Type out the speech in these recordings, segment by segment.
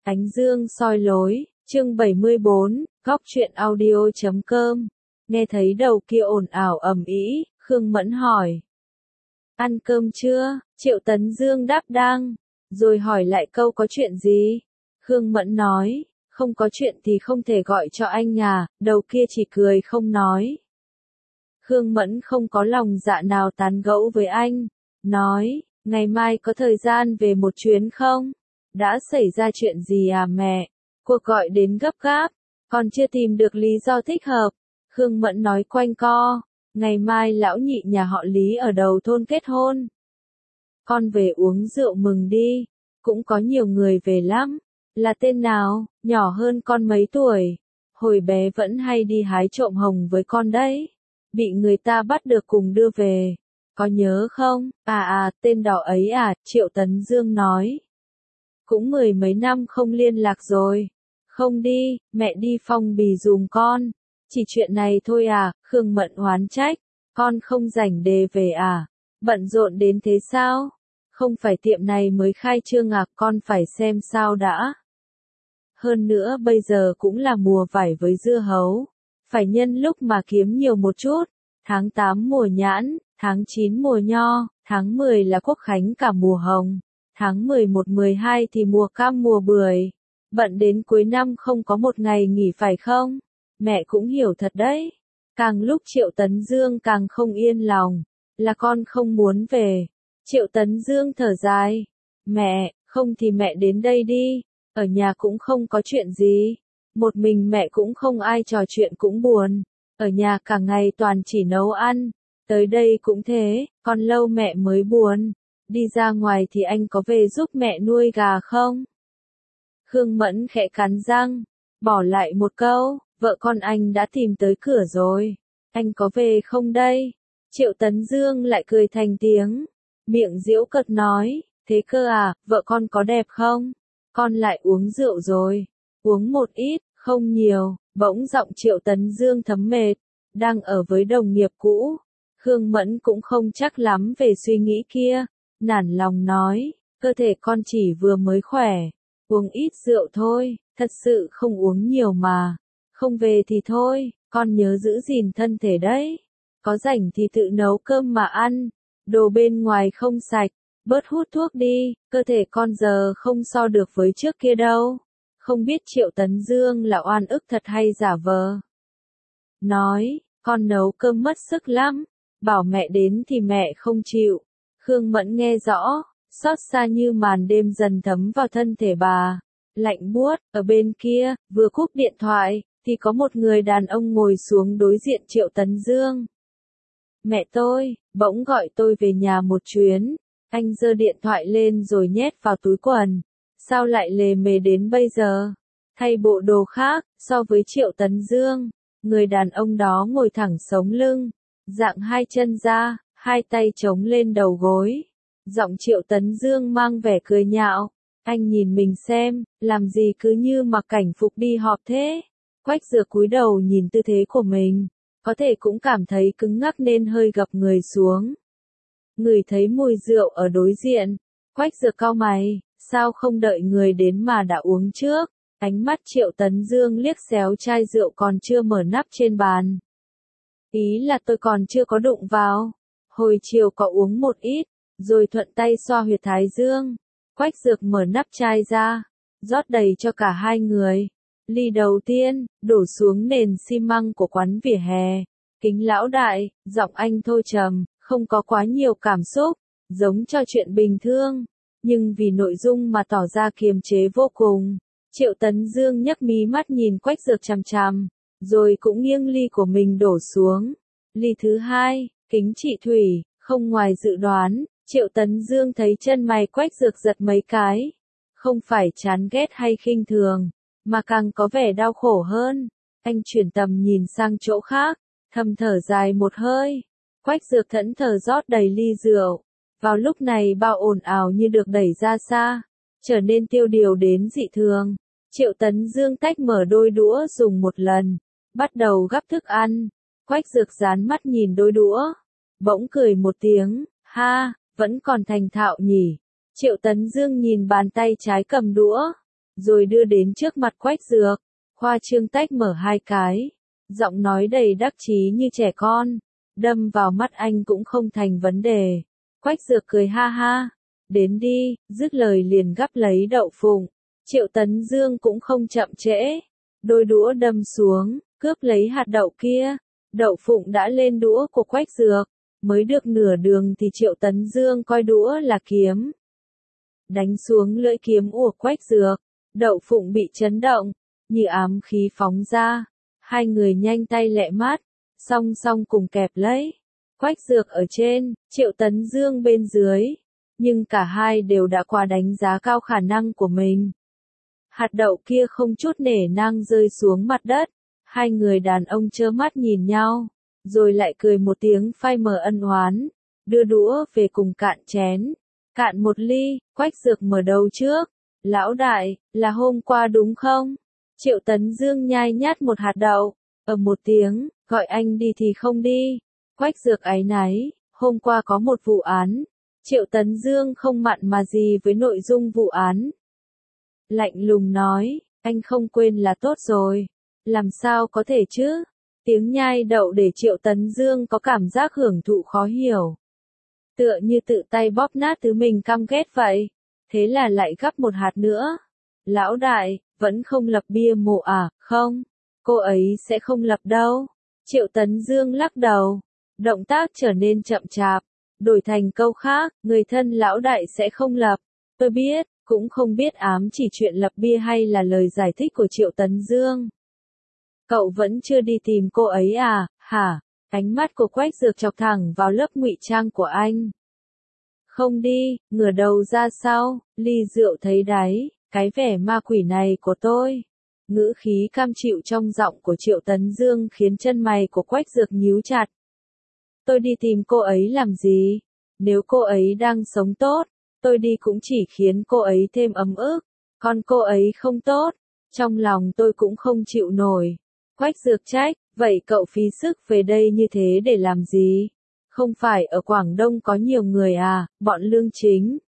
Ánh dương soi lối, chương 74, góc truyện audio.com. Nghe thấy đầu kia ồn ào ầm ĩ, Khương Mẫn hỏi. Ăn cơm chưa? Triệu Tấn Dương đáp đang, rồi hỏi lại câu có chuyện gì? Khương Mẫn nói, không có chuyện thì không thể gọi cho anh à, đầu kia chỉ cười không nói. Khương Mẫn không có lòng dạ nào tán gẫu với anh, nói, ngày mai có thời gian về một chuyến không? Đã xảy ra chuyện gì à mẹ? Cuộc gọi đến gấp gáp, còn chưa tìm được lý do thích hợp. Khương Mẫn nói quanh co, ngày mai lão nhị nhà họ Lý ở đầu thôn kết hôn. Con về uống rượu mừng đi, cũng có nhiều người về lắm. Là tên nào, nhỏ hơn con mấy tuổi? Hồi bé vẫn hay đi hái trộm hồng với con đấy. Bị người ta bắt được cùng đưa về. Có nhớ không? Tên đỏ ấy à, Triệu Tấn Dương nói. Cũng mười mấy năm không liên lạc rồi. Không đi, mẹ đi phong bì dùm con. Chỉ chuyện này thôi à, Khương Mẫn oán trách. Con không rảnh đề về à? Bận rộn đến thế sao? Không phải tiệm này mới khai trương à, con phải xem sao đã. Hơn nữa bây giờ cũng là mùa vải với dưa hấu. Phải nhân lúc mà kiếm nhiều một chút. Tháng 8 mùa nhãn, tháng 9 mùa nho, tháng 10 là quốc khánh cả mùa hồng. Tháng 11, 12 thì mùa cam mùa bưởi. Bận đến cuối năm không có một ngày nghỉ phải không? Mẹ cũng hiểu thật đấy. Càng lúc Triệu Tấn Dương càng không yên lòng. Là con không muốn về. Triệu Tấn Dương thở dài. Mẹ, không thì mẹ đến đây đi. Ở nhà cũng không có chuyện gì. Một mình mẹ cũng không ai trò chuyện cũng buồn. Ở nhà cả ngày toàn chỉ nấu ăn. Tới đây cũng thế, còn lâu mẹ mới buồn. Đi ra ngoài thì anh có về giúp mẹ nuôi gà không? Khương Mẫn khẽ cắn răng, bỏ lại một câu, vợ con anh đã tìm tới cửa rồi. Anh có về không đây? Triệu Tấn Dương lại cười thành tiếng. Miệng giễu cợt nói, thế cơ à, vợ con có đẹp không? Con lại uống rượu rồi. Uống một ít, không nhiều, bỗng giọng Triệu Tấn Dương thấm mệt. Đang ở với đồng nghiệp cũ. Khương Mẫn cũng không chắc lắm về suy nghĩ kia. Nản lòng nói, cơ thể con chỉ vừa mới khỏe. Uống ít rượu thôi, thật sự không uống nhiều mà. Không về thì thôi, con nhớ giữ gìn thân thể đấy. Có rảnh thì tự nấu cơm mà ăn. Đồ bên ngoài không sạch, bớt hút thuốc đi, cơ thể con giờ không so được với trước kia đâu. Không biết Triệu Tấn Dương là oan ức thật hay giả vờ. Nói, con nấu cơm mất sức lắm. Bảo mẹ đến thì mẹ không chịu. Khương Mẫn nghe rõ, xót xa như màn đêm dần thấm vào thân thể bà. Lạnh buốt, ở bên kia, vừa cúp điện thoại, thì có một người đàn ông ngồi xuống đối diện Triệu Tấn Dương. Mẹ tôi, bỗng gọi tôi về nhà một chuyến. Anh giơ điện thoại lên rồi nhét vào túi quần. Sao lại lề mề đến bây giờ? Thay bộ đồ khác, so với Triệu Tấn Dương. Người đàn ông đó ngồi thẳng sống lưng. Dạng hai chân ra, hai tay chống lên đầu gối. Giọng Triệu Tấn Dương mang vẻ cười nhạo. Anh nhìn mình xem, làm gì cứ như mặc cảnh phục đi họp thế. Quách Dược cúi đầu nhìn tư thế của mình. Có thể cũng cảm thấy cứng ngắc nên hơi gập người xuống. Ngửi thấy mùi rượu ở đối diện. Quách Dược cau mày, sao không đợi người đến mà đã uống trước. Ánh mắt Triệu Tấn Dương liếc xéo chai rượu còn chưa mở nắp trên bàn. Ý là tôi còn chưa có đụng vào. Hồi chiều có uống một ít, rồi thuận tay xoa huyệt thái dương. Quách Dược mở nắp chai ra, rót đầy cho cả hai người. Ly đầu tiên, đổ xuống nền xi măng của quán vỉa hè. Kính lão đại, giọng anh thôi trầm, không có quá nhiều cảm xúc, giống cho chuyện bình thường. Nhưng vì nội dung mà tỏ ra kiềm chế vô cùng. Triệu Tấn Dương nhấc mí mắt nhìn Quách Dược chằm chằm, rồi cũng nghiêng ly của mình đổ xuống. Ly thứ hai, kính chị Thủy, không ngoài dự đoán, Triệu Tấn Dương thấy chân mày Quách Dược giật mấy cái. Không phải chán ghét hay khinh thường, mà càng có vẻ đau khổ hơn. Anh chuyển tầm nhìn sang chỗ khác, thầm thở dài một hơi. Quách Dược thẫn thờ rót đầy ly rượu. Vào lúc này bao ồn ào như được đẩy ra xa, trở nên tiêu điều đến dị thường. Triệu Tấn Dương tách mở đôi đũa dùng một lần, bắt đầu gắp thức ăn. Quách Dược dán mắt nhìn đôi đũa, bỗng cười một tiếng, ha, vẫn còn thành thạo nhỉ. Triệu Tấn Dương nhìn bàn tay trái cầm đũa, rồi đưa đến trước mặt Quách Dược, khoa trương tách mở hai cái, giọng nói đầy đắc chí như trẻ con, đâm vào mắt anh cũng không thành vấn đề. Quách Dược cười ha ha, đến đi, dứt lời liền gắp lấy đậu phụng. Triệu Tấn Dương cũng không chậm trễ, đôi đũa đâm xuống, cướp lấy hạt đậu kia. Đậu phụng đã lên đũa của Quách Dược, mới được nửa đường thì Triệu Tấn Dương coi đũa là kiếm. Đánh xuống lưỡi kiếm của Quách Dược, đậu phụng bị chấn động, như ám khí phóng ra. Hai người nhanh tay lẹ mắt, song song cùng kẹp lấy. Quách Dược ở trên, Triệu Tấn Dương bên dưới. Nhưng cả hai đều đã quá đánh giá cao khả năng của mình. Hạt đậu kia không chút nể nang rơi xuống mặt đất. Hai người đàn ông trơ mắt nhìn nhau, rồi lại cười một tiếng phai mờ ân oán, đưa đũa về cùng cạn chén. Cạn một ly, Quách Dược mở đầu trước. Lão đại, là hôm qua đúng không? Triệu Tấn Dương nhai nhát một hạt đậu, một tiếng, gọi anh đi thì không đi. Quách Dược áy náy, hôm qua có một vụ án. Triệu Tấn Dương không mặn mà gì với nội dung vụ án. Lạnh lùng nói, anh không quên là tốt rồi. Làm sao có thể chứ? Tiếng nhai đậu để Triệu Tấn Dương có cảm giác hưởng thụ khó hiểu. Tựa như tự tay bóp nát thứ mình căm ghét vậy. Thế là lại gắp một hạt nữa. Lão đại, vẫn không lập bia mộ à? Không, cô ấy sẽ không lập đâu. Triệu Tấn Dương lắc đầu. Động tác trở nên chậm chạp. Đổi thành câu khác, người thân lão đại sẽ không lập. Tôi biết, cũng không biết ám chỉ chuyện lập bia hay là lời giải thích của Triệu Tấn Dương. Cậu vẫn chưa đi tìm cô ấy à, hả? Ánh mắt của Quách Dược chọc thẳng vào lớp ngụy trang của anh. Không đi, ngửa đầu ra sau, ly rượu thấy đáy, cái vẻ ma quỷ này của tôi. Ngữ khí cam chịu trong giọng của Triệu Tấn Dương khiến chân mày của Quách Dược nhíu chặt. Tôi đi tìm cô ấy làm gì? Nếu cô ấy đang sống tốt, tôi đi cũng chỉ khiến cô ấy thêm ấm ức. Còn cô ấy không tốt, trong lòng tôi cũng không chịu nổi. Quách Dược trách, vậy cậu phí sức về đây như thế để làm gì? Không phải ở Quảng Đông có nhiều người à, bọn Lương Chính.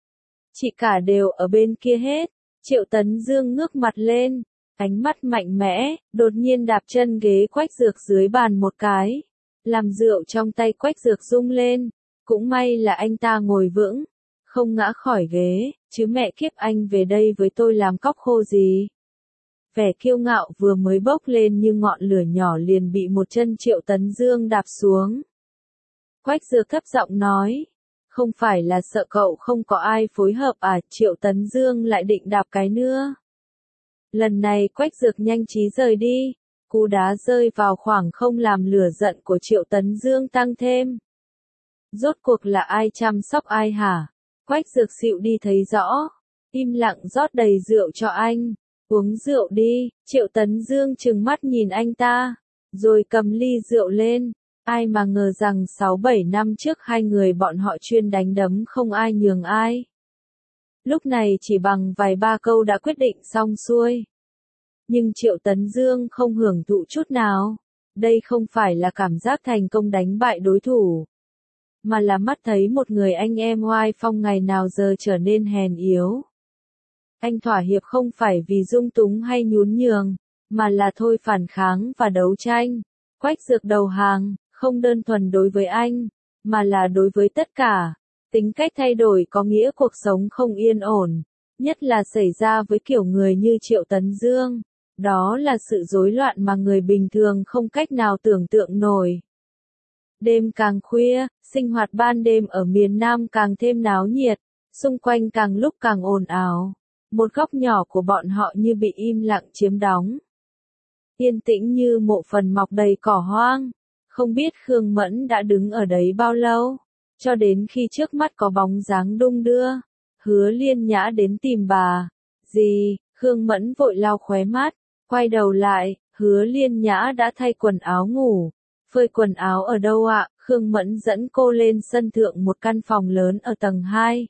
Chị cả đều ở bên kia hết. Triệu Tấn Dương ngước mặt lên, ánh mắt mạnh mẽ, đột nhiên đạp chân ghế Quách Dược dưới bàn một cái. Làm rượu trong tay Quách Dược rung lên. Cũng may là anh ta ngồi vững, không ngã khỏi ghế, chứ mẹ kiếp anh về đây với tôi làm cóc khô gì. Vẻ kiêu ngạo vừa mới bốc lên như ngọn lửa nhỏ liền bị một chân Triệu Tấn Dương đạp xuống. Quách Dược thấp giọng nói, không phải là sợ cậu không có ai phối hợp à? Triệu Tấn Dương lại định đạp cái nữa. Lần này Quách Dược nhanh trí rời đi, cú đá rơi vào khoảng không làm lửa giận của Triệu Tấn Dương tăng thêm. Rốt cuộc là ai chăm sóc ai hả? Quách Dược xịu đi thấy rõ, im lặng rót đầy rượu cho anh. Uống rượu đi. Triệu Tấn Dương trừng mắt nhìn anh ta, rồi cầm ly rượu lên. Ai mà ngờ rằng 6-7 năm trước hai người bọn họ chuyên đánh đấm không ai nhường ai. Lúc này chỉ bằng vài ba câu đã quyết định xong xuôi. Nhưng Triệu Tấn Dương không hưởng thụ chút nào. Đây không phải là cảm giác thành công đánh bại đối thủ, mà là mắt thấy một người anh em oai phong ngày nào giờ trở nên hèn yếu. Anh thỏa hiệp không phải vì dung túng hay nhún nhường, mà là thôi phản kháng và đấu tranh. Quách Dược đầu hàng, không đơn thuần đối với anh, mà là đối với tất cả. Tính cách thay đổi có nghĩa cuộc sống không yên ổn, nhất là xảy ra với kiểu người như Triệu Tấn Dương. Đó là sự rối loạn mà người bình thường không cách nào tưởng tượng nổi. Đêm càng khuya, sinh hoạt ban đêm ở miền Nam càng thêm náo nhiệt, xung quanh càng lúc càng ồn ào. Một góc nhỏ của bọn họ như bị im lặng chiếm đóng. Yên tĩnh như mộ phần mọc đầy cỏ hoang. Không biết Khương Mẫn đã đứng ở đấy bao lâu, cho đến khi trước mắt có bóng dáng đung đưa. Hứa Liên Nhã đến tìm bà. Gì? Khương Mẫn vội lau khóe mắt, quay đầu lại, Hứa Liên Nhã đã thay quần áo ngủ. Phơi quần áo ở đâu ạ? Khương Mẫn dẫn cô lên sân thượng một căn phòng lớn ở tầng 2.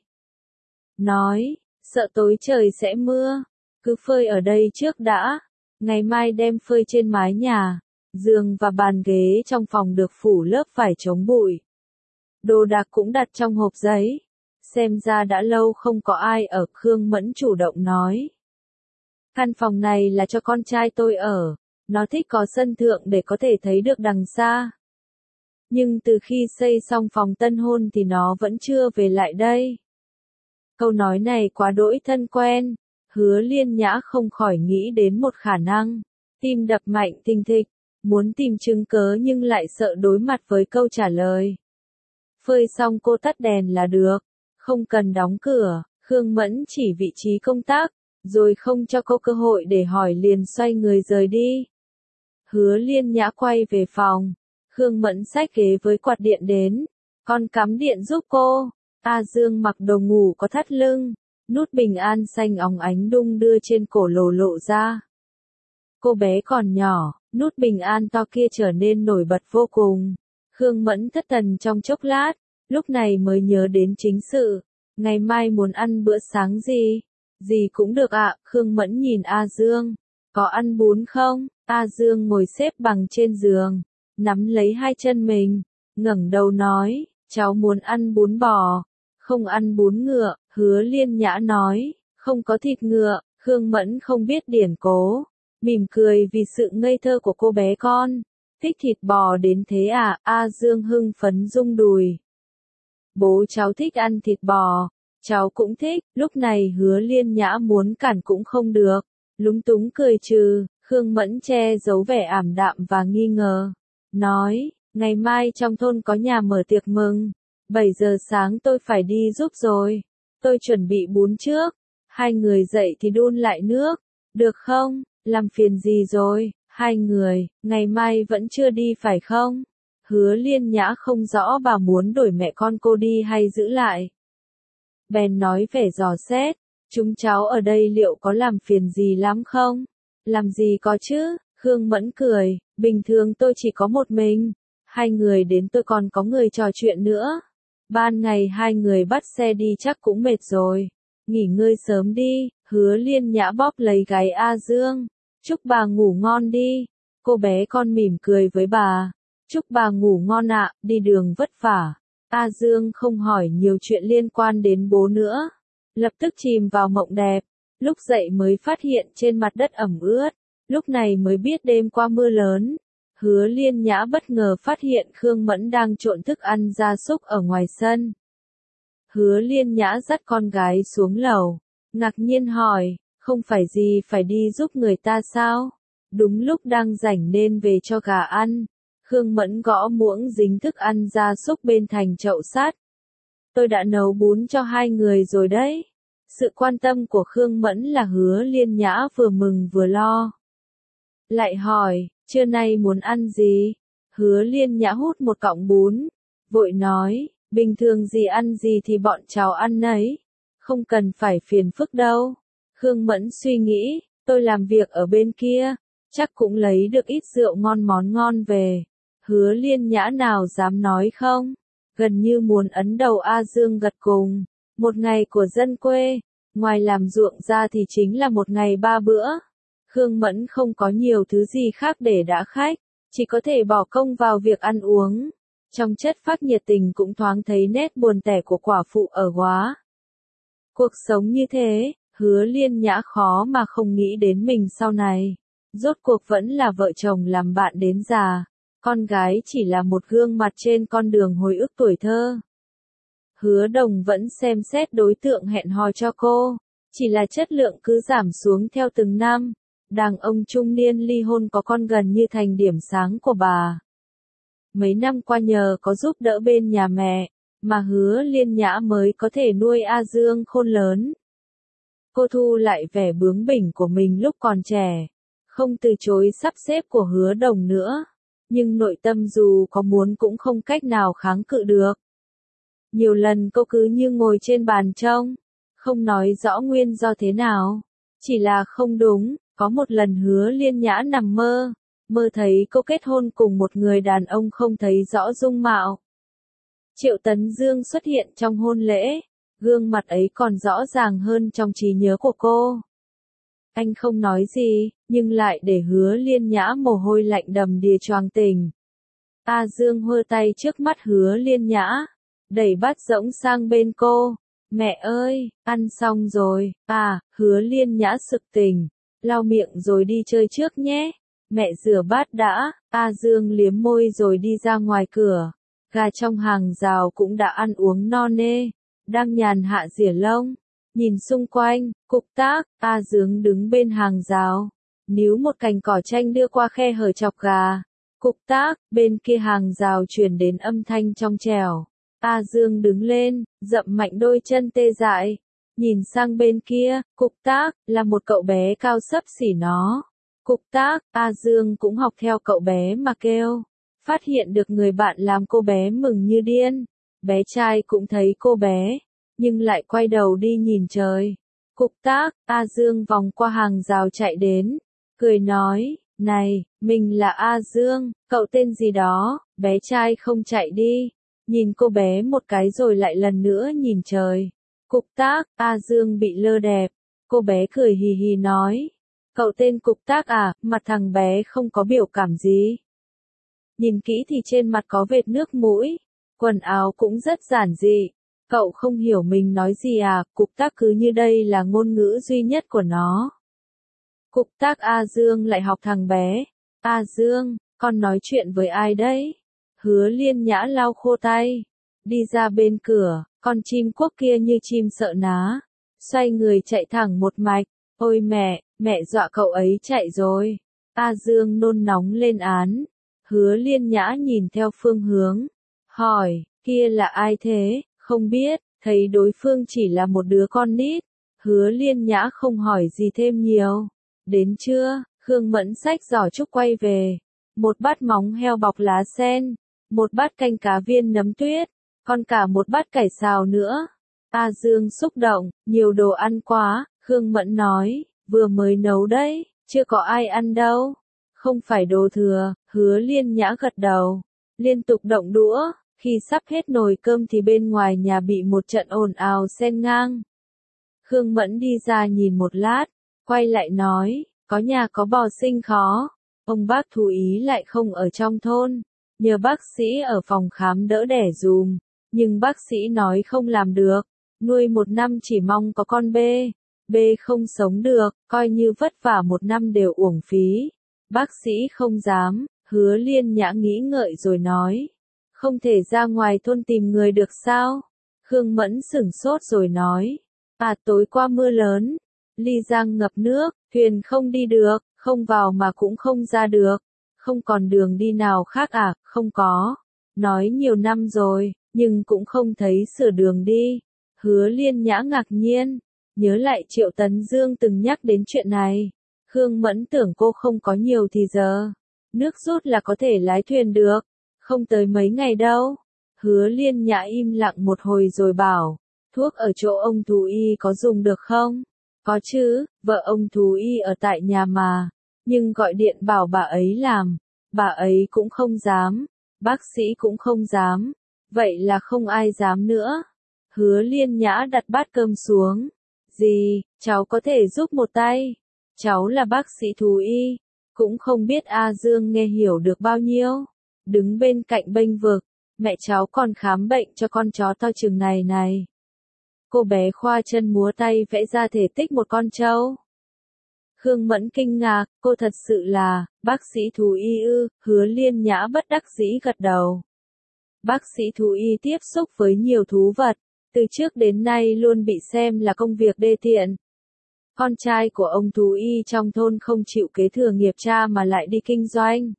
Nói, sợ tối trời sẽ mưa, cứ phơi ở đây trước đã, ngày mai đem phơi trên mái nhà. Giường và bàn ghế trong phòng được phủ lớp vải chống bụi. Đồ đạc cũng đặt trong hộp giấy. Xem ra đã lâu không có ai ở, Khương Mẫn chủ động nói. Căn phòng này là cho con trai tôi ở, nó thích có sân thượng để có thể thấy được đằng xa. Nhưng từ khi xây xong phòng tân hôn thì nó vẫn chưa về lại đây. Câu nói này quá đỗi thân quen, Hứa Liên Nhã không khỏi nghĩ đến một khả năng. Tim đập mạnh thình thịch, muốn tìm chứng cớ nhưng lại sợ đối mặt với câu trả lời. Phơi xong cô tắt đèn là được, không cần đóng cửa. Khương Mẫn chỉ vị trí công tác, rồi không cho cô cơ hội để hỏi liền xoay người rời đi. Hứa Liên Nhã quay về phòng, Khương Mẫn xách ghế với quạt điện đến, con cắm điện giúp cô. A Dương mặc đồ ngủ có thắt lưng, nút bình an xanh óng ánh đung đưa trên cổ lộ ra. Cô bé còn nhỏ, nút bình an to kia trở nên nổi bật vô cùng. Khương Mẫn thất thần trong chốc lát, lúc này mới nhớ đến chính sự. Ngày mai muốn ăn bữa sáng gì? Gì cũng được ạ. Khương Mẫn nhìn A Dương. Có ăn bún không? A Dương ngồi xếp bằng trên giường, nắm lấy hai chân mình, ngẩng đầu nói, cháu muốn ăn bún bò, không ăn bún ngựa. Hứa Liên Nhã nói, không có thịt ngựa. Khương Mẫn không biết điển cố, mỉm cười vì sự ngây thơ của cô bé con. Thích thịt bò đến thế à? A Dương hưng phấn rung đùi. Bố cháu thích ăn thịt bò, cháu cũng thích. Lúc này Hứa Liên Nhã muốn cản cũng không được, lúng túng cười trừ. Khương Mẫn che giấu vẻ ảm đạm và nghi ngờ, nói, ngày mai trong thôn có nhà mở tiệc mừng, 7 giờ sáng tôi phải đi giúp rồi, tôi chuẩn bị bún trước, hai người dậy thì đun lại nước, được không? Làm phiền gì rồi? Hai người, ngày mai vẫn chưa đi phải không? Hứa Liên Nhã không rõ bà muốn đổi mẹ con cô đi hay giữ lại. Bèn nói vẻ dò xét, chúng cháu ở đây liệu có làm phiền gì lắm không? Làm gì có chứ? Khương Mẫn cười, bình thường tôi chỉ có một mình, hai người đến tôi còn có người trò chuyện nữa. Ban ngày hai người bắt xe đi chắc cũng mệt rồi, nghỉ ngơi sớm đi. Hứa Liên Nhã bóp lấy gáy A Dương, chúc bà ngủ ngon đi. Cô bé con mỉm cười với bà, chúc bà ngủ ngon ạ, đi đường vất vả. A Dương không hỏi nhiều chuyện liên quan đến bố nữa, lập tức chìm vào mộng đẹp. Lúc dậy mới phát hiện trên mặt đất ẩm ướt, lúc này mới biết đêm qua mưa lớn. Hứa Liên Nhã bất ngờ phát hiện Khương Mẫn đang trộn thức ăn gia súc ở ngoài sân. Hứa Liên Nhã dắt con gái xuống lầu, ngạc nhiên hỏi, không phải gì phải đi giúp người ta sao? Đúng lúc đang rảnh nên về cho gà ăn. Khương Mẫn gõ muỗng dính thức ăn gia súc bên thành chậu sắt. Tôi đã nấu bún cho hai người rồi đấy. Sự quan tâm của Khương Mẫn là Hứa Liên Nhã vừa mừng vừa lo. Lại hỏi, trưa nay muốn ăn gì? Hứa Liên Nhã hút một cọng bún, vội nói, bình thường gì ăn gì thì bọn cháu ăn nấy, không cần phải phiền phức đâu. Khương Mẫn suy nghĩ, tôi làm việc ở bên kia, chắc cũng lấy được ít rượu ngon món ngon về. Hứa Liên Nhã nào dám nói không? Gần như muốn ấn đầu A Dương gật cùng. Một ngày của dân quê, ngoài làm ruộng ra thì chính là một ngày 3 bữa. Khương Mẫn không có nhiều thứ gì khác để đãi khách, chỉ có thể bỏ công vào việc ăn uống. Trong chất phác nhiệt tình cũng thoáng thấy nét buồn tẻ của quả phụ ở Góa. Cuộc sống như thế, Hứa Liên Nhã khó mà không nghĩ đến mình sau này. Rốt cuộc vẫn là vợ chồng làm bạn đến già, con gái chỉ là một gương mặt trên con đường hồi ức tuổi thơ. Hứa Đồng vẫn xem xét đối tượng hẹn hò cho cô, chỉ là chất lượng cứ giảm xuống theo từng năm. Đàn ông trung niên ly hôn có con gần như thành điểm sáng của bà. Mấy năm qua nhờ có giúp đỡ bên nhà mẹ, mà Hứa Liên Nhã mới có thể nuôi A Dương khôn lớn. Cô thu lại vẻ bướng bỉnh của mình lúc còn trẻ, không từ chối sắp xếp của Hứa Đồng nữa, nhưng nội tâm dù có muốn cũng không cách nào kháng cự được. Nhiều lần cô cứ như ngồi trên bàn trông, không nói rõ nguyên do thế nào, chỉ là không đúng. Có một lần Hứa Liên Nhã nằm mơ, mơ thấy cô kết hôn cùng một người đàn ông không thấy rõ dung mạo. Triệu Tấn Dương xuất hiện trong hôn lễ, gương mặt ấy còn rõ ràng hơn trong trí nhớ của cô. Anh không nói gì, nhưng lại để Hứa Liên Nhã mồ hôi lạnh đầm đìa choàng tỉnh. A Dương hơ tay trước mắt Hứa Liên Nhã, đẩy bát rỗng sang bên cô. Mẹ ơi, ăn xong rồi. À, Hứa Liên Nhã sực tỉnh, lau miệng rồi đi chơi trước nhé. Mẹ rửa bát đã. A Dương liếm môi rồi đi ra ngoài cửa. Gà trong hàng rào cũng đã ăn uống no nê, đang nhàn hạ rỉa lông. Nhìn xung quanh, cục tác, A Dương đứng bên hàng rào, níu một cành cỏ tranh đưa qua khe hở chọc gà. Cục tác, bên kia hàng rào truyền đến âm thanh trong trẻo. A Dương đứng lên, dậm mạnh đôi chân tê dại. Nhìn sang bên kia, cục tác, là một cậu bé cao xấp xỉ nó. Cục tác, A Dương cũng học theo cậu bé mà kêu. Phát hiện được người bạn làm cô bé mừng như điên. Bé trai cũng thấy cô bé, nhưng lại quay đầu đi nhìn trời. Cục tác, A Dương vòng qua hàng rào chạy đến, cười nói, này, mình là A Dương, cậu tên gì đó? Bé trai không chạy đi, nhìn cô bé một cái rồi lại lần nữa nhìn trời. Cục tác, A Dương bị lơ đẹp. Cô bé cười hì hì nói, cậu tên Cục tác à? Mặt thằng bé không có biểu cảm gì. Nhìn kỹ thì trên mặt có vệt nước mũi, quần áo cũng rất giản dị. Cậu không hiểu mình nói gì à? Cục tác cứ như đây là ngôn ngữ duy nhất của nó. Cục tác A Dương lại học thằng bé. A Dương, con nói chuyện với ai đấy? Hứa Liên Nhã lau khô tay, đi ra bên cửa, con chim quốc kia như chim sợ ná, xoay người chạy thẳng một mạch. Ôi mẹ dọa cậu ấy chạy rồi. A Dương nôn nóng lên án. Hứa Liên Nhã nhìn theo phương hướng, hỏi, kia là ai thế? Không biết, thấy đối phương chỉ là một đứa con nít. Hứa Liên Nhã không hỏi gì thêm nhiều. Đến trưa, Khương Mẫn xách giỏ trúc quay về. Một bát móng heo bọc lá sen, một bát canh cá viên nấm tuyết, còn cả một bát cải xào nữa. A Dương xúc động, nhiều đồ ăn quá. Khương Mẫn nói, vừa mới nấu đấy, chưa có ai ăn đâu. Không phải đồ thừa. Hứa Liên Nhã gật đầu, liên tục động đũa. Khi sắp hết nồi cơm thì bên ngoài nhà bị một trận ồn ào xen ngang. Khương Mẫn đi ra nhìn một lát, quay lại nói, có nhà có bò sinh khó. Ông bác thú ý lại không ở trong thôn, nhờ bác sĩ ở phòng khám đỡ đẻ dùm, nhưng bác sĩ nói không làm được, nuôi một năm chỉ mong có con bê. Bê không sống được, coi như vất vả một năm đều uổng phí. Bác sĩ không dám. Hứa Liên Nhã nghĩ ngợi rồi nói, không thể ra ngoài thôn tìm người được sao? Khương Mẫn sửng sốt rồi nói, à tối qua mưa lớn, Ly Giang ngập nước, thuyền không đi được, không vào mà cũng không ra được. Không còn đường đi nào khác à? Không có. Nói nhiều năm rồi, nhưng cũng không thấy sửa đường đi. Hứa Liên Nhã ngạc nhiên, nhớ lại Triệu Tấn Dương từng nhắc đến chuyện này. Khương Mẫn tưởng cô không có nhiều thì giờ. Nước rút là có thể lái thuyền được. Không tới mấy ngày đâu. Hứa Liên Nhã im lặng một hồi rồi bảo, thuốc ở chỗ ông thú y có dùng được không? Có chứ, vợ ông thú y ở tại nhà mà. Nhưng gọi điện bảo bà ấy làm, bà ấy cũng không dám. Bác sĩ cũng không dám. Vậy là không ai dám nữa. Hứa Liên Nhã đặt bát cơm xuống. Dì, cháu có thể giúp một tay. Cháu là bác sĩ thú y. Cũng không biết A Dương nghe hiểu được bao nhiêu. Đứng bên cạnh bênh vực, mẹ cháu còn khám bệnh cho con chó to chừng này này. Cô bé khoa chân múa tay vẽ ra thể tích một con trâu. Khương Mẫn kinh ngạc, cô thật sự là bác sĩ thú y ư? Hứa Liên Nhã bất đắc dĩ gật đầu. Bác sĩ thú y tiếp xúc với nhiều thú vật, từ trước đến nay luôn bị xem là công việc đê tiện. Con trai của ông thú y trong thôn không chịu kế thừa nghiệp cha mà lại đi kinh doanh.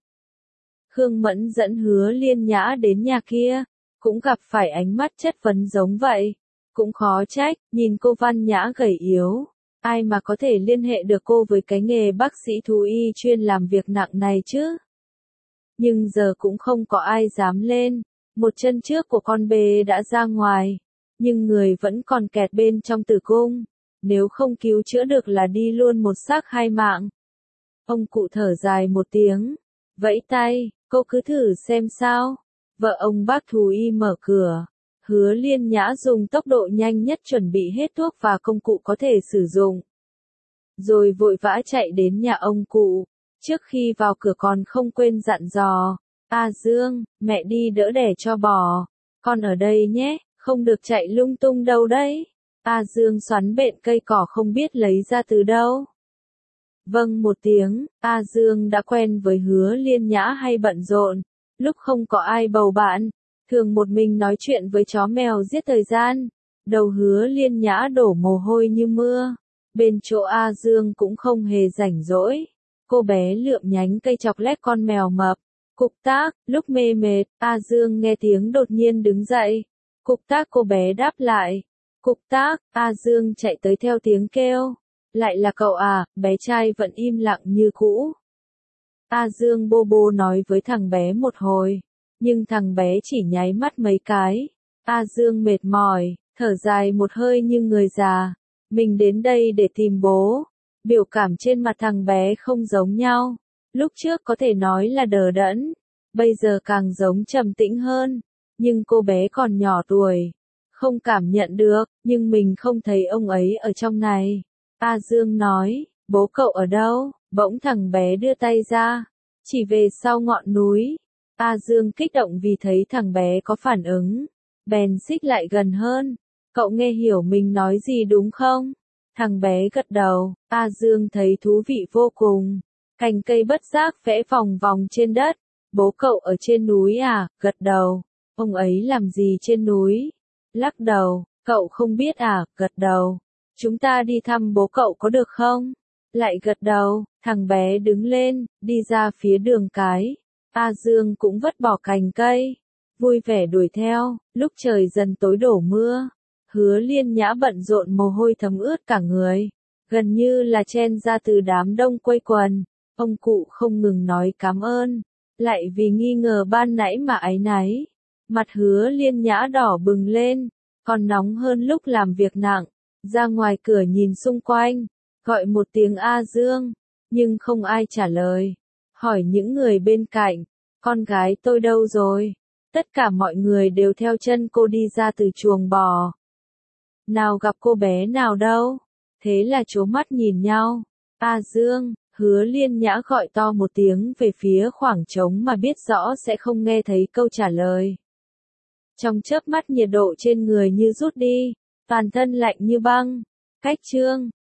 Khương Mẫn dẫn Hứa Liên Nhã đến nhà kia, cũng gặp phải ánh mắt chất vấn giống vậy. Cũng khó trách, nhìn cô văn nhã gầy yếu. Ai mà có thể liên hệ được cô với cái nghề bác sĩ thú y chuyên làm việc nặng này chứ? Nhưng giờ cũng không có ai dám lên. Một chân trước của con bê đã ra ngoài, nhưng người vẫn còn kẹt bên trong tử cung. Nếu không cứu chữa được là đi luôn một xác hai mạng. Ông cụ thở dài một tiếng, vẫy tay, cô cứ thử xem sao. Vợ ông bác thú y mở cửa. Hứa Liên Nhã dùng tốc độ nhanh nhất chuẩn bị hết thuốc và công cụ có thể sử dụng. Rồi vội vã chạy đến nhà ông cụ. Trước khi vào cửa còn không quên dặn dò. A Dương, mẹ đi đỡ đẻ cho bò. Con ở đây nhé, không được chạy lung tung đâu đấy. A Dương xoắn bện cây cỏ không biết lấy ra từ đâu. Vâng một tiếng, A Dương đã quen với Hứa Liên Nhã hay bận rộn, lúc không có ai bầu bạn, thường một mình nói chuyện với chó mèo giết thời gian. Đầu Hứa Liên Nhã đổ mồ hôi như mưa, bên chỗ A Dương cũng không hề rảnh rỗi. Cô bé lượm nhánh cây chọc lét con mèo mập. Cục tác, lúc mê mệt, A Dương nghe tiếng đột nhiên đứng dậy. Cục tác cô bé đáp lại. Cục tác, A Dương chạy tới theo tiếng kêu. Lại là cậu à, bé trai vẫn im lặng như cũ. A Dương bô bô nói với thằng bé một hồi, nhưng thằng bé chỉ nháy mắt mấy cái. A Dương mệt mỏi, thở dài một hơi như người già. Mình đến đây để tìm bố. Biểu cảm trên mặt thằng bé không giống nhau. Lúc trước có thể nói là đờ đẫn, bây giờ càng giống trầm tĩnh hơn. Nhưng cô bé còn nhỏ tuổi, không cảm nhận được, nhưng mình không thấy ông ấy ở trong này. A Dương nói, bố cậu ở đâu? Bỗng thằng bé đưa tay ra, chỉ về sau ngọn núi. A Dương kích động vì thấy thằng bé có phản ứng, bèn xích lại gần hơn. Cậu nghe hiểu mình nói gì đúng không? Thằng bé gật đầu, A Dương thấy thú vị vô cùng. Cành cây bất giác vẽ vòng vòng trên đất. Bố cậu ở trên núi à? Gật đầu. Ông ấy làm gì trên núi? Lắc đầu. Cậu không biết à? Gật đầu. Chúng ta đi thăm bố cậu có được không? Lại gật đầu. Thằng bé đứng lên, đi ra phía đường cái. A Dương cũng vứt bỏ cành cây, vui vẻ đuổi theo. Lúc trời dần tối đổ mưa, Hứa Liên Nhã bận rộn mồ hôi thấm ướt cả người, gần như là chen ra từ đám đông quây quần. Ông cụ không ngừng nói cảm ơn, lại vì nghi ngờ ban nãy mà áy náy. Mặt Hứa Liên Nhã đỏ bừng lên, còn nóng hơn lúc làm việc nặng. Ra ngoài cửa nhìn xung quanh, gọi một tiếng A Dương, nhưng không ai trả lời. Hỏi những người bên cạnh, con gái tôi đâu rồi? Tất cả mọi người đều theo chân cô đi ra từ chuồng bò. Nào gặp cô bé nào đâu? Thế là trố mắt nhìn nhau. A Dương, Hứa Liên Nhã gọi to một tiếng về phía khoảng trống mà biết rõ sẽ không nghe thấy câu trả lời. Trong chớp mắt nhiệt độ trên người như rút đi, toàn thân lạnh như băng. Cách chương